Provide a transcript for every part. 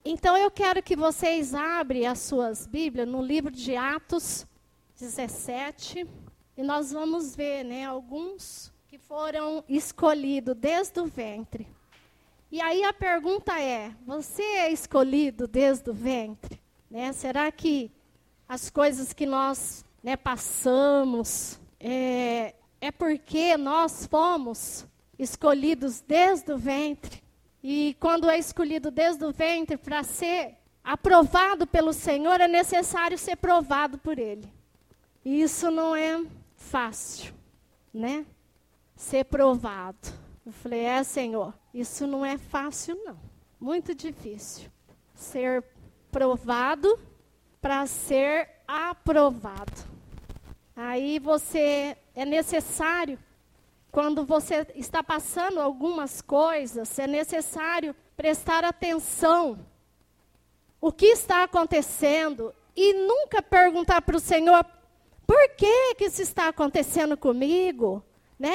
Então eu quero que vocês abrem as suas Bíblias no livro de Atos 17. E nós vamos ver, né, alguns que foram escolhidos desde o ventre. E aí a pergunta é, você é escolhido desde o ventre? Né? Será que as coisas que nós, né, passamos, é porque nós fomos escolhidos desde o ventre? E quando é escolhido desde o ventre, para ser aprovado pelo Senhor, é necessário ser provado por Ele. E isso não é fácil, né? Ser provado. Eu falei, Senhor, isso não é fácil, não. Muito difícil. Ser provado para ser aprovado. Aí é necessário, quando você está passando algumas coisas, é necessário prestar atenção. O que está acontecendo? E nunca perguntar para o Senhor, por que isso está acontecendo comigo? Né?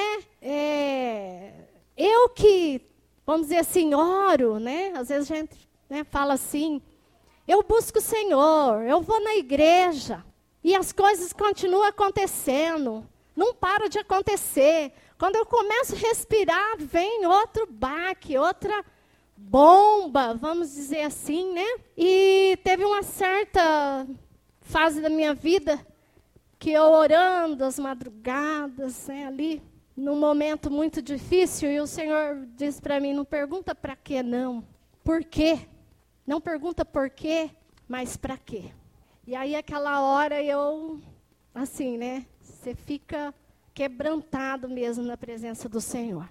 Eu que, vamos dizer assim, oro, né? Às vezes a gente, né, fala assim, eu busco o Senhor, eu vou na igreja, e as coisas continuam acontecendo, não param de acontecer. Quando eu começo a respirar, vem outro baque, outra bomba, vamos dizer assim, né? E teve uma certa fase da minha vida que eu orando às madrugadas, né, ali, num momento muito difícil, e o Senhor disse para mim, não pergunta para quê, não. Por quê? Não pergunta por quê, mas para quê? E aí, aquela hora, eu, assim, né, você fica quebrantado mesmo na presença do Senhor.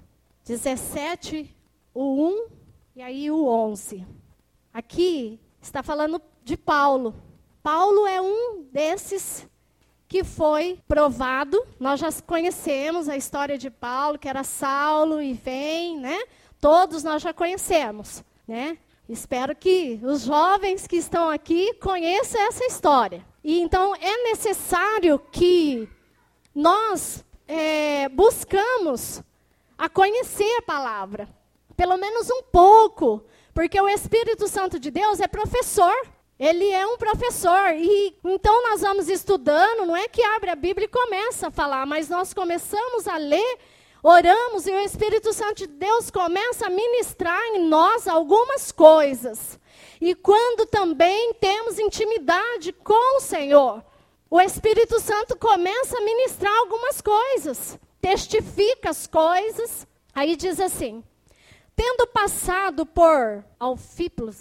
17, o 1, e aí o 11. Aqui está falando de Paulo. Paulo é um desses que foi provado. Nós já conhecemos a história de Paulo, que era Saulo e vem, né? Todos nós já conhecemos, né? Espero que os jovens que estão aqui conheçam essa história. E então é necessário que nós buscamos a conhecer a palavra, pelo menos um pouco, porque o Espírito Santo de Deus é professor. Ele é um professor, e então nós vamos estudando, não é que abre a Bíblia e começa a falar, mas nós começamos a ler, oramos, e o Espírito Santo de Deus começa a ministrar em nós algumas coisas. E quando também temos intimidade com o Senhor, o Espírito Santo começa a ministrar algumas coisas, testifica as coisas. Aí diz assim, tendo passado por Anfípolis,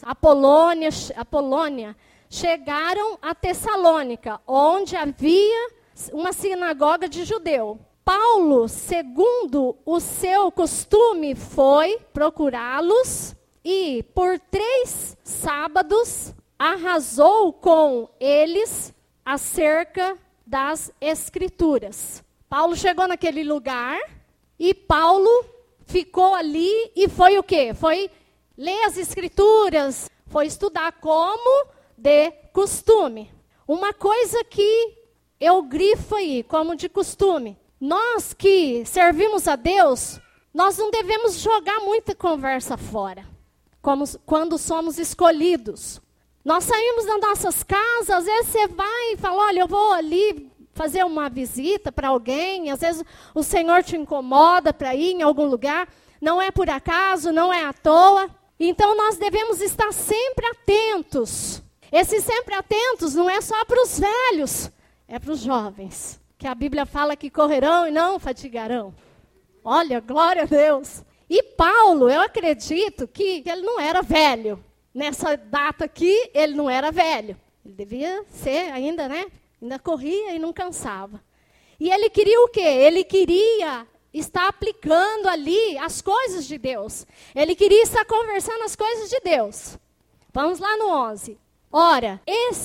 Apolônia, chegaram a Tessalônica, onde havia uma sinagoga de judeu. Paulo, segundo o seu costume, foi procurá-los e, por 3 sábados, arrasou com eles acerca das Escrituras. Paulo chegou naquele lugar e Paulo ficou ali e foi o quê? Foi ler as Escrituras, foi estudar como de costume. Uma coisa que eu grifo aí, como de costume. Nós que servimos a Deus, nós não devemos jogar muita conversa fora, como quando somos escolhidos. Nós saímos das nossas casas, às vezes você vai e fala, olha, eu vou ali fazer uma visita para alguém, às vezes o Senhor te incomoda para ir em algum lugar, não é por acaso, não é à toa. Então nós devemos estar sempre atentos. Esses sempre atentos não é só para os velhos, é para os jovens, que a Bíblia fala que correrão e não fatigarão. Olha, glória a Deus. E Paulo, eu acredito que ele não era velho. Nessa data aqui, ele não era velho. Ele devia ser ainda, né? Ainda corria e não cansava. E ele queria o quê? Ele queria estar aplicando ali as coisas de Deus. Ele queria estar conversando as coisas de Deus. Vamos lá no 11. Ora,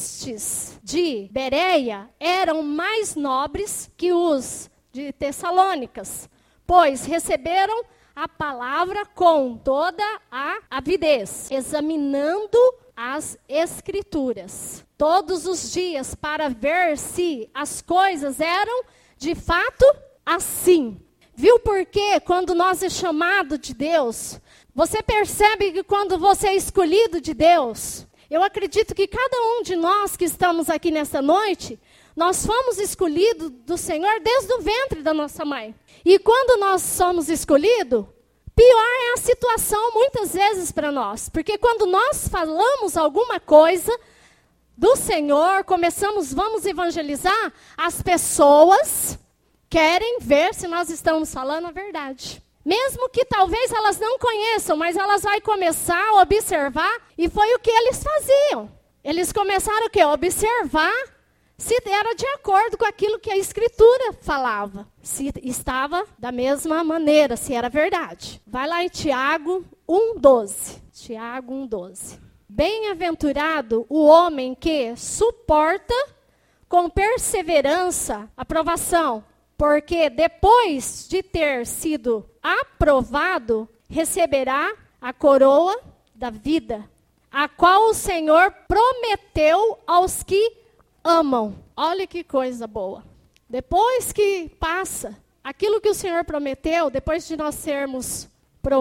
estes de Bereia eram mais nobres que os de Tessalônicas, pois receberam a palavra com toda a avidez, examinando as Escrituras todos os dias para ver se as coisas eram de fato assim. Viu por quê? Quando nós é chamado de Deus, você percebe que quando você é escolhido de Deus, Eu acredito que cada um de nós que estamos aqui nesta noite, nós fomos escolhidos do Senhor desde o ventre da nossa mãe. E quando nós somos escolhidos, pior é a situação muitas vezes para nós. Porque quando nós falamos alguma coisa do Senhor, vamos evangelizar, as pessoas querem ver se nós estamos falando a verdade. Mesmo que talvez elas não conheçam, mas elas vão começar a observar, e foi o que eles faziam. Eles começaram o quê? A observar se era de acordo com aquilo que a Escritura falava. Se estava da mesma maneira, se era verdade. Vai lá em Tiago 1,12. Tiago 1,12. Bem-aventurado o homem que suporta com perseverança a provação, porque depois de ter sido aprovado, receberá a coroa da vida, a qual o Senhor prometeu aos que amam. Olha que coisa boa. Depois que passa aquilo que o Senhor prometeu, depois de nós sermos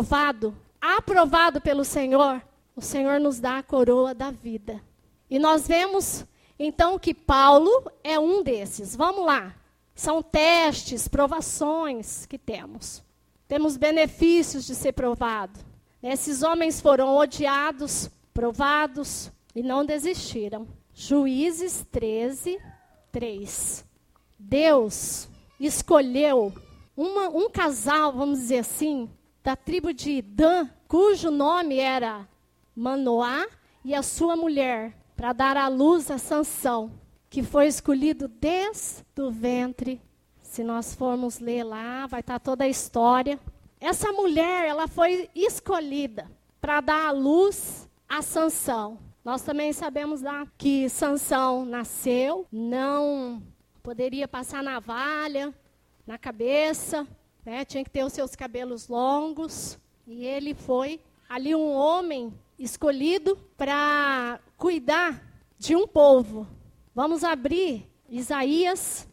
aprovado pelo Senhor, o Senhor nos dá a coroa da vida. E nós vemos, então, que Paulo é um desses. Vamos lá. São testes, provações que temos. Temos benefícios de ser provado. Esses homens foram odiados, provados e não desistiram. Juízes 13:3. Deus escolheu um casal, vamos dizer assim, da tribo de Dan, cujo nome era Manoá, e a sua mulher, para dar à luz a Sansão, que foi escolhido desde o ventre. Se nós formos ler lá, vai estar toda a história. Essa mulher, ela foi escolhida para dar à luz a Sansão. Nós também sabemos lá que Sansão nasceu, não poderia passar navalha na cabeça, né? Tinha que ter os seus cabelos longos. E ele foi ali um homem escolhido para cuidar de um povo. Vamos abrir Isaías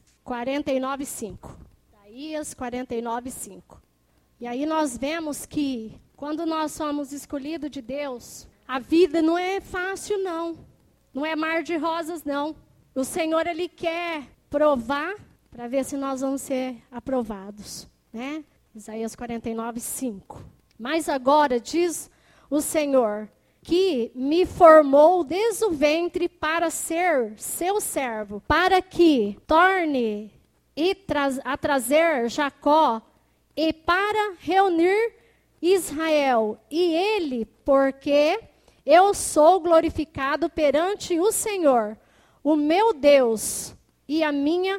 49:5. Isaías 49:5. E aí nós vemos que quando nós somos escolhidos de Deus, a vida não é fácil, não. Não é mar de rosas, não. O Senhor, Ele quer provar para ver se nós vamos ser aprovados, né? Isaías 49:5. Mas agora diz o Senhor, que me formou desde o ventre para ser seu servo, para que torne a trazer Jacó e para reunir Israel. E ele, porque eu sou glorificado perante o Senhor, o meu Deus e a minha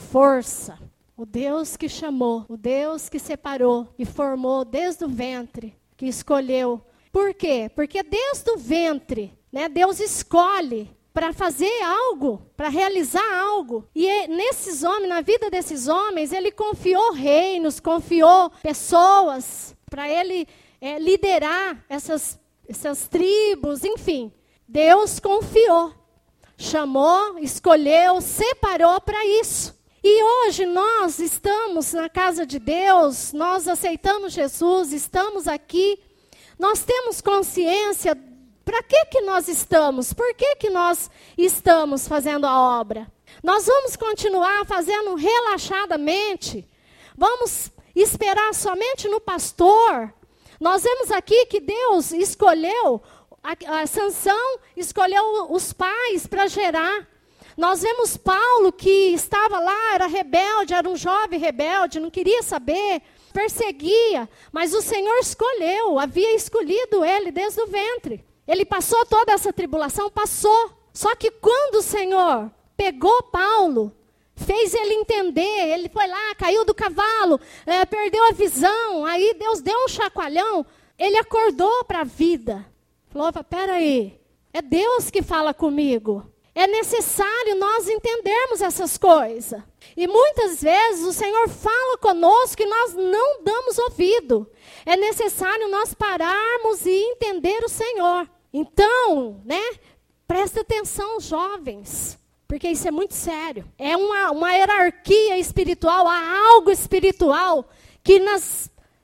força. O Deus que chamou, o Deus que separou e formou desde o ventre, que escolheu. Por quê? Porque desde o ventre, né, Deus escolhe para fazer algo, para realizar algo. E nesses homens, na vida desses homens, Ele confiou reinos, confiou pessoas para Ele liderar essas tribos, enfim. Deus confiou, chamou, escolheu, separou para isso. E hoje nós estamos na casa de Deus, nós aceitamos Jesus, estamos aqui. Nós temos consciência para que nós estamos, por que nós estamos fazendo a obra. Nós vamos continuar fazendo relaxadamente, vamos esperar somente no pastor. Nós vemos aqui que Deus escolheu, a Sansão escolheu os pais para gerar. Nós vemos Paulo que estava lá, era rebelde, era um jovem rebelde, não queria saber, perseguia, mas o Senhor escolheu, havia escolhido ele desde o ventre. Ele passou toda essa tribulação, passou. Só que quando o Senhor pegou Paulo, fez ele entender, ele foi lá, caiu do cavalo, perdeu a visão, aí Deus deu um chacoalhão, ele acordou para a vida. Falou, peraí, é Deus que fala comigo. É necessário nós entendermos essas coisas. E muitas vezes o Senhor fala conosco e nós não damos ouvido. É necessário nós pararmos e entender o Senhor. Então, né, presta atenção, jovens, porque isso é muito sério. É uma hierarquia espiritual, há algo espiritual que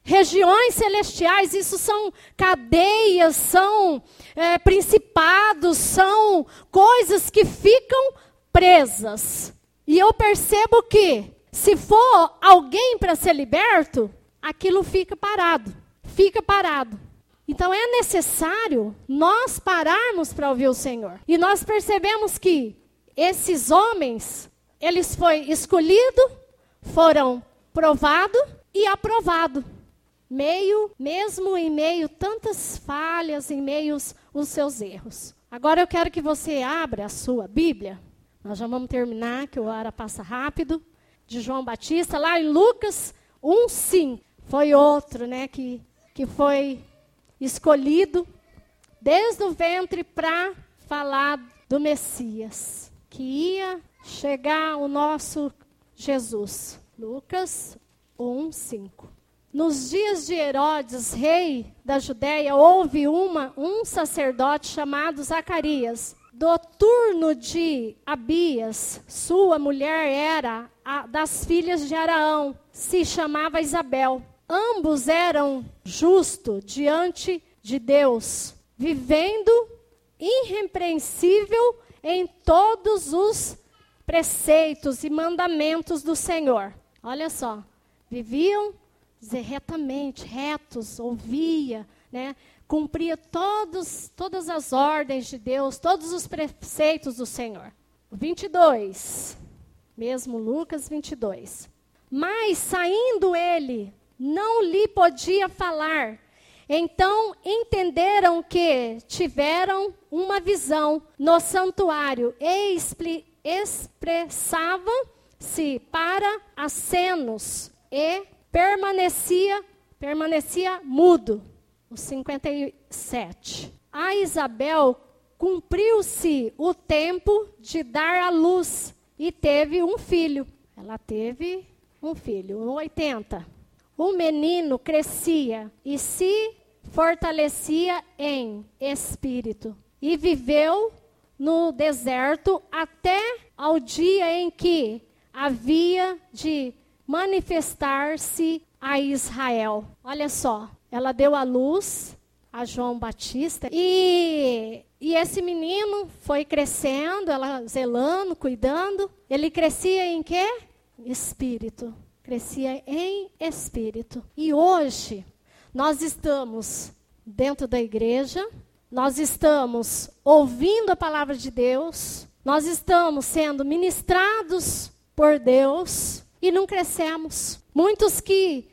regiões celestiais, isso são cadeias, são principados, são coisas que ficam presas. E eu percebo que, se for alguém para ser liberto, aquilo fica parado. Fica parado. Então é necessário nós pararmos para ouvir o Senhor. E nós percebemos que esses homens, eles foram escolhidos, foram provados e aprovados. Mesmo em meio tantas falhas, em meio os seus erros. Agora eu quero que você abra a sua Bíblia. Nós já vamos terminar, que o hora passa rápido. De João Batista, lá em Lucas 1:5. Foi outro, né, que foi escolhido desde o ventre para falar do Messias, que ia chegar o nosso Jesus. Lucas 1:5. Nos dias de Herodes, rei da Judéia, houve um sacerdote chamado Zacarias, do turno de Abias. Sua mulher era das filhas de Araão, se chamava Isabel. Ambos eram justos diante de Deus, vivendo irrepreensível em todos os preceitos e mandamentos do Senhor. Olha só, viviam retamente, retos, ouvia, né? Cumpria todas as ordens de Deus, todos os preceitos do Senhor. 22, mesmo Lucas 22. Mas saindo ele, não lhe podia falar. Então entenderam que tiveram uma visão no santuário e expressava-se para acenos e permanecia mudo. O 57. A Isabel cumpriu-se o tempo de dar à luz e teve um filho. Ela teve um filho. O 80. O menino crescia e se fortalecia em espírito e viveu no deserto até ao dia em que havia de manifestar-se a Israel. Olha só, ela deu à luz a João Batista e esse menino foi crescendo, ela zelando, cuidando. Ele crescia em quê? Espírito. Crescia em espírito. E hoje nós estamos dentro da igreja, nós estamos ouvindo a palavra de Deus, nós estamos sendo ministrados por Deus e não crescemos. Muitos que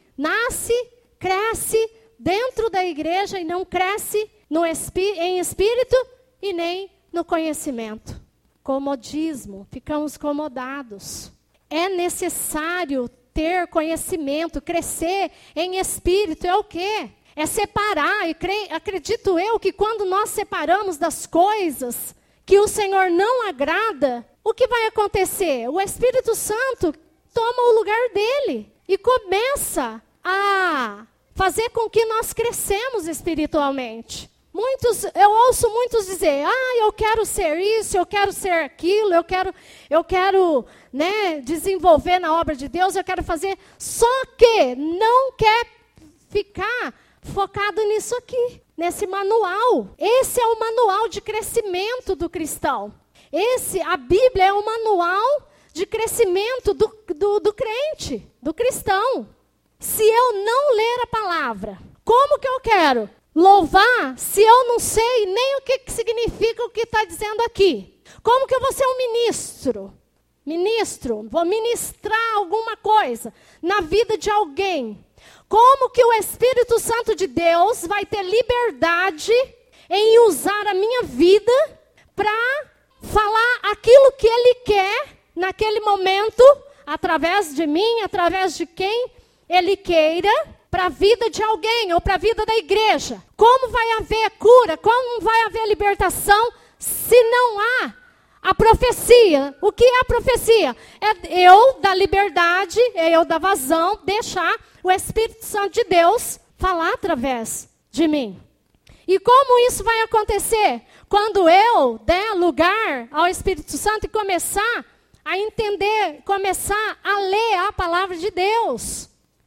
crescem dentro da igreja e não crescem em espírito e nem no conhecimento. Comodismo, ficamos comodados. É necessário ter conhecimento, crescer em espírito. É o quê? É separar. E acredito eu que quando nós separamos das coisas que o Senhor não agrada, o que vai acontecer? O Espírito Santo toma o lugar dele e começa a fazer com que nós crescemos espiritualmente. Eu ouço muitos dizer, eu quero ser isso, eu quero ser aquilo, eu quero, né, desenvolver na obra de Deus, eu quero fazer, só que não quer ficar focado nisso aqui, nesse manual. Esse é o manual de crescimento do cristão. A Bíblia é o manual de crescimento do crente, do cristão. Se eu não ler a palavra, como que eu quero louvar se eu não sei nem o que significa o que está dizendo aqui? Como que eu vou ser um ministro? Vou ministrar alguma coisa na vida de alguém. Como que o Espírito Santo de Deus vai ter liberdade em usar a minha vida para falar aquilo que Ele quer naquele momento, através de mim, através de quem Ele queira, para a vida de alguém ou para a vida da igreja? Como vai haver cura? Como vai haver libertação se não há a profecia? O que é a profecia? É eu dar liberdade, é eu dar vazão, deixar o Espírito Santo de Deus falar através de mim. E como isso vai acontecer? Quando eu der lugar ao Espírito Santo e começar a entender, começar a ler a palavra de Deus.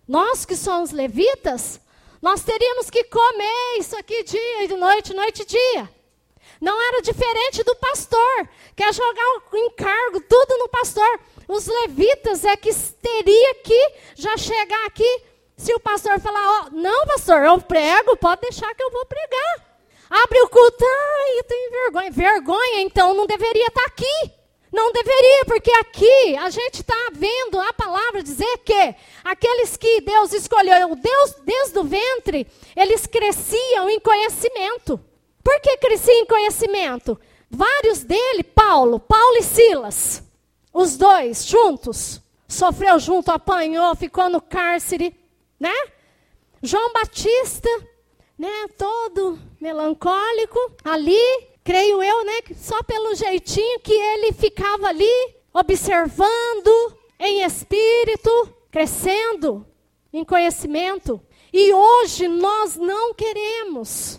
Nós que somos levitas, nós teríamos que comer isso aqui dia e noite, noite e dia. Não era diferente do pastor, quer jogar o encargo tudo no pastor. Os levitas é que teria que já chegar aqui, se o pastor falar, não pastor, eu prego, pode deixar que eu vou pregar. Abre o culto, eu tenho vergonha. Vergonha, então, não deveria estar aqui. Não deveria, porque aqui a gente está vendo a palavra dizer que aqueles que Deus escolheu, Deus desde o ventre, eles cresciam em conhecimento. Por que cresciam em conhecimento? Vários deles, Paulo e Silas, os dois juntos, sofreu junto, apanhou, ficou no cárcere, né? João Batista, né, todo melancólico, ali, creio eu, né, só pelo jeitinho que ele ficava ali, observando em espírito, crescendo em conhecimento. E hoje nós não queremos,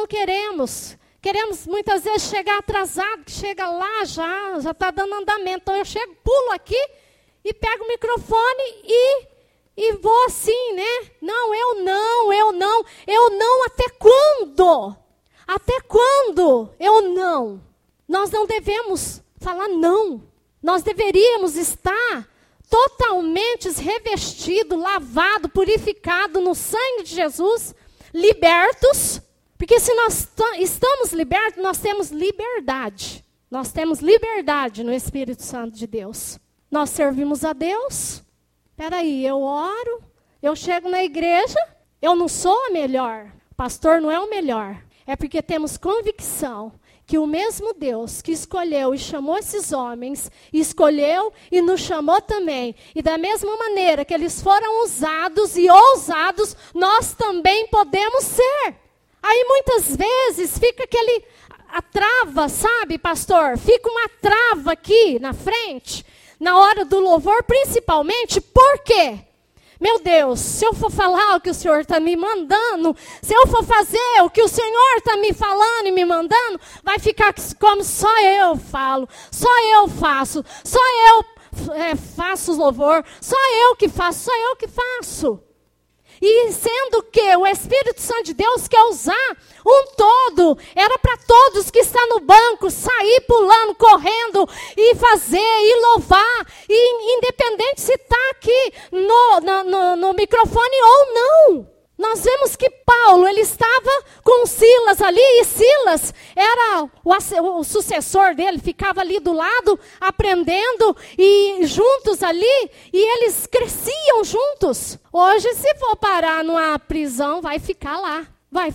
queremos muitas vezes chegar atrasado, que chega lá já está dando andamento. Então eu chego, pulo aqui e pego o microfone e vou assim, né? Não, eu não, até quando? Até quando? Eu não. Nós não devemos falar não. Nós deveríamos estar totalmente revestido, lavado, purificado no sangue de Jesus, libertos, porque se nós estamos libertos, nós temos liberdade. Nós temos liberdade no Espírito Santo de Deus. Nós servimos a Deus. Espera aí, eu oro, eu chego na igreja, eu não sou a melhor. O pastor não é o melhor. É porque temos convicção que o mesmo Deus que escolheu e chamou esses homens, escolheu e nos chamou também. E da mesma maneira que eles foram usados e ousados, nós também podemos ser. Aí muitas vezes fica a trava, sabe, pastor? Fica uma trava aqui na frente, na hora do louvor, principalmente. Por quê? Meu Deus, se eu for falar o que o Senhor está me mandando, se eu for fazer o que o Senhor está me falando e me mandando, vai ficar como só eu falo, só eu faço, só eu faço o louvor, só eu que faço. E sendo que o Espírito Santo de Deus quer usar um todo, era para todos que estão no banco, sair pulando, correndo, e fazer, e louvar, e independente se está aqui no microfone ou não. Nós vemos que Paulo, ele estava com Silas ali, e Silas era o sucessor dele, ficava ali do lado, aprendendo, e juntos ali, e eles cresciam juntos. Hoje, se for parar numa prisão, vai ficar lá.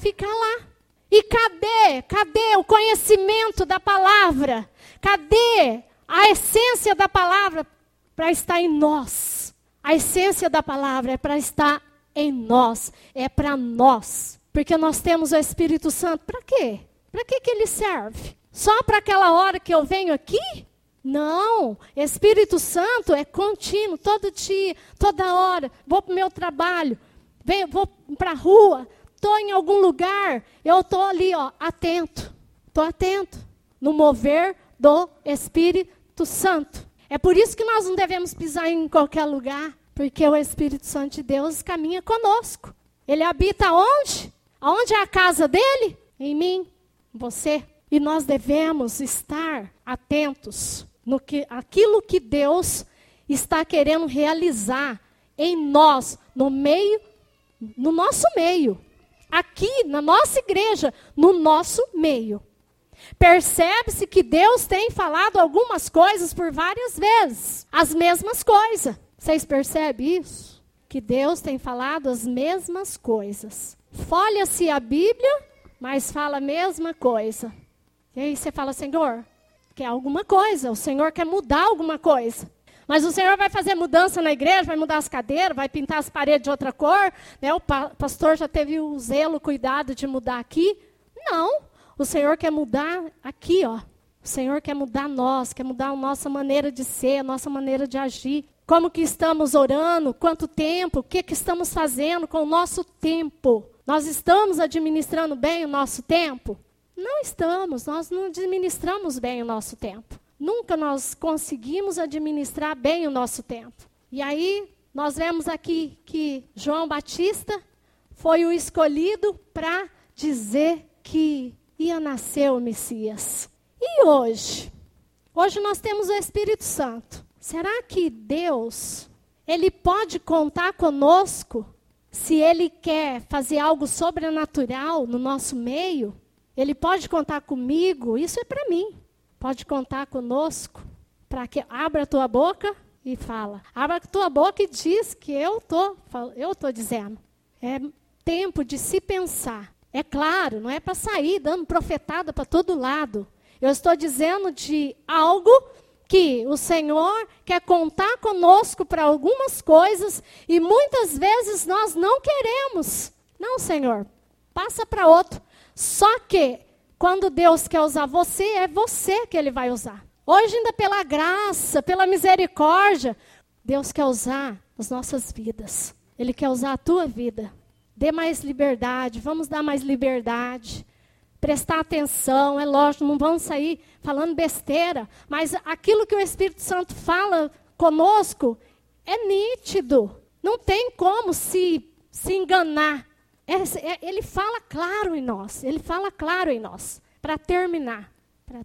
E cadê o conhecimento da palavra? Cadê a essência da palavra para estar em nós? A essência da palavra é para estar em nós, é para nós. Porque nós temos o Espírito Santo. Para quê? Para que ele serve? Só para aquela hora que eu venho aqui? Não, Espírito Santo é contínuo, todo dia, toda hora. Vou para o meu trabalho, vou para a rua, estou em algum lugar, eu estou ali, atento. Estou atento no mover do Espírito Santo. É por isso que nós não devemos pisar em qualquer lugar. Porque o Espírito Santo de Deus caminha conosco. Ele habita onde? Aonde é a casa dele? Em mim, em você. E nós devemos estar atentos aquilo que Deus está querendo realizar em nós, no nosso meio. Aqui, na nossa igreja, no nosso meio. Percebe-se que Deus tem falado algumas coisas por várias vezes. As mesmas coisas. Vocês percebem isso? Que Deus tem falado as mesmas coisas. Folha-se a Bíblia, mas fala a mesma coisa. E aí você fala, Senhor, quer alguma coisa. O Senhor quer mudar alguma coisa. Mas o Senhor vai fazer mudança na igreja, vai mudar as cadeiras, vai pintar as paredes de outra cor. Né? O pastor já teve o zelo, o cuidado de mudar aqui. Não, o Senhor quer mudar aqui, ó. O Senhor quer mudar nós, quer mudar a nossa maneira de ser, a nossa maneira de agir. Como que estamos orando, quanto tempo, o que estamos fazendo com o nosso tempo. Nós estamos administrando bem o nosso tempo? Não estamos, nós não administramos bem o nosso tempo. Nunca nós conseguimos administrar bem o nosso tempo. E aí, nós vemos aqui que João Batista foi o escolhido para dizer que ia nascer o Messias. E hoje? Hoje nós temos o Espírito Santo. Será que Deus, Ele pode contar conosco se Ele quer fazer algo sobrenatural no nosso meio? Ele pode contar comigo? Isso é para mim. Pode contar conosco para que abra a tua boca e fala. Abra a tua boca e diz que eu tô dizendo. É tempo de se pensar. É claro, não é para sair dando profetada para todo lado. Eu estou dizendo de algo que o Senhor quer contar conosco para algumas coisas e muitas vezes nós não queremos. Não, Senhor, passa para outro. Só que quando Deus quer usar você, é você que Ele vai usar. Hoje ainda pela graça, pela misericórdia, Deus quer usar as nossas vidas. Ele quer usar a tua vida. Dê mais liberdade, vamos dar mais liberdade. Prestar atenção, é lógico, não vamos sair falando besteira, mas aquilo que o Espírito Santo fala conosco é nítido. Não tem como se enganar. Ele fala claro em nós, Para terminar.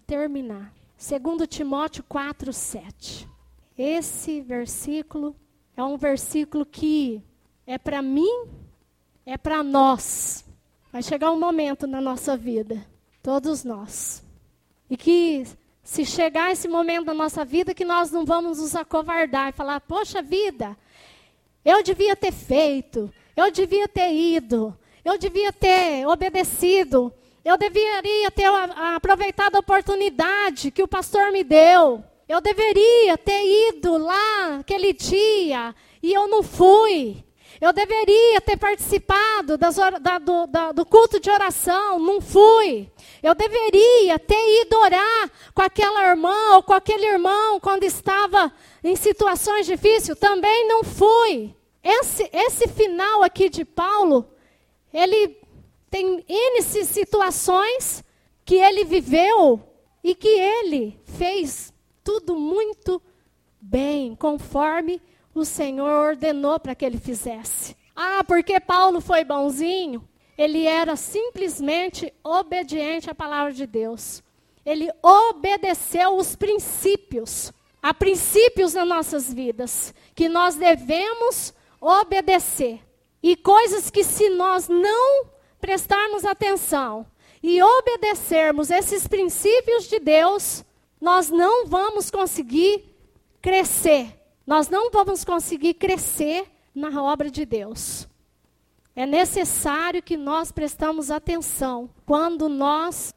2 Timóteo 4:7. Esse versículo é um versículo que é para mim, é para nós. Vai chegar um momento na nossa vida, todos nós. E que se chegar esse momento na nossa vida, que nós não vamos nos acovardar e falar, poxa vida, eu devia ter feito, eu devia ter ido, eu devia ter obedecido, eu deveria ter aproveitado a oportunidade que o pastor me deu. Eu deveria ter ido lá aquele dia e eu não fui. Eu deveria ter participado do culto de oração, não fui. Eu deveria ter ido orar com aquela irmã ou com aquele irmão quando estava em situações difíceis, também não fui. Esse final aqui de Paulo, ele tem N situações que ele viveu e que ele fez tudo muito bem, conforme o Senhor ordenou para que ele fizesse. Porque Paulo foi bonzinho? Ele era simplesmente obediente à palavra de Deus. Ele obedeceu os princípios. Há princípios nas nossas vidas que nós devemos obedecer. E coisas que se nós não prestarmos atenção e obedecermos esses princípios de Deus, nós não vamos conseguir crescer. Nós não vamos conseguir crescer na obra de Deus. É necessário que nós prestamos atenção quando nós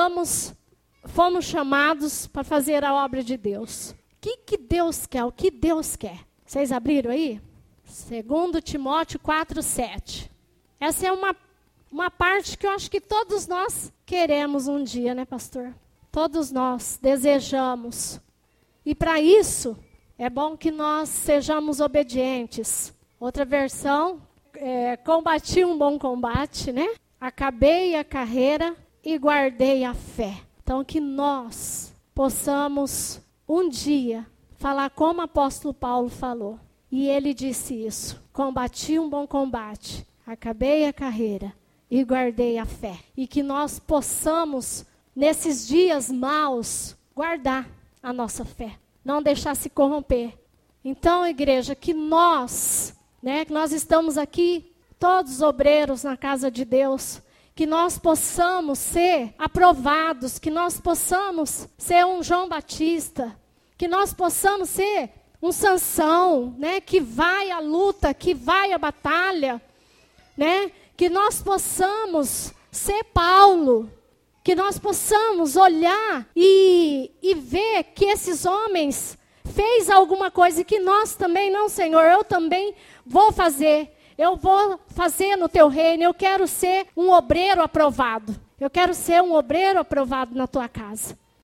fomos chamados para fazer a obra de Deus. O que Deus quer? O que Deus quer? Vocês abriram aí? 2 Timóteo 4:7. Essa é uma parte que eu acho que todos nós queremos um dia, né, pastor? Todos nós desejamos. E para isso, é bom que nós sejamos obedientes. Outra versão, combati um bom combate, né? Acabei a carreira e guardei a fé. Então, que nós possamos um dia falar como o apóstolo Paulo falou. E ele disse isso: combati um bom combate, acabei a carreira e guardei a fé. E que nós possamos, nesses dias maus, guardar a nossa fé. Não deixar se corromper. Então, igreja, que nós estamos aqui, todos obreiros na casa de Deus, que nós possamos ser aprovados, que nós possamos ser um João Batista, que nós possamos ser um Sansão, né, que vai à luta, que vai à batalha, né, que nós possamos ser Paulo, que nós possamos olhar e ver que esses homens fez alguma coisa e que nós também, não, Senhor, eu também vou fazer. Eu vou fazer no teu reino. Eu quero ser um obreiro aprovado. Eu quero ser um obreiro aprovado na tua casa.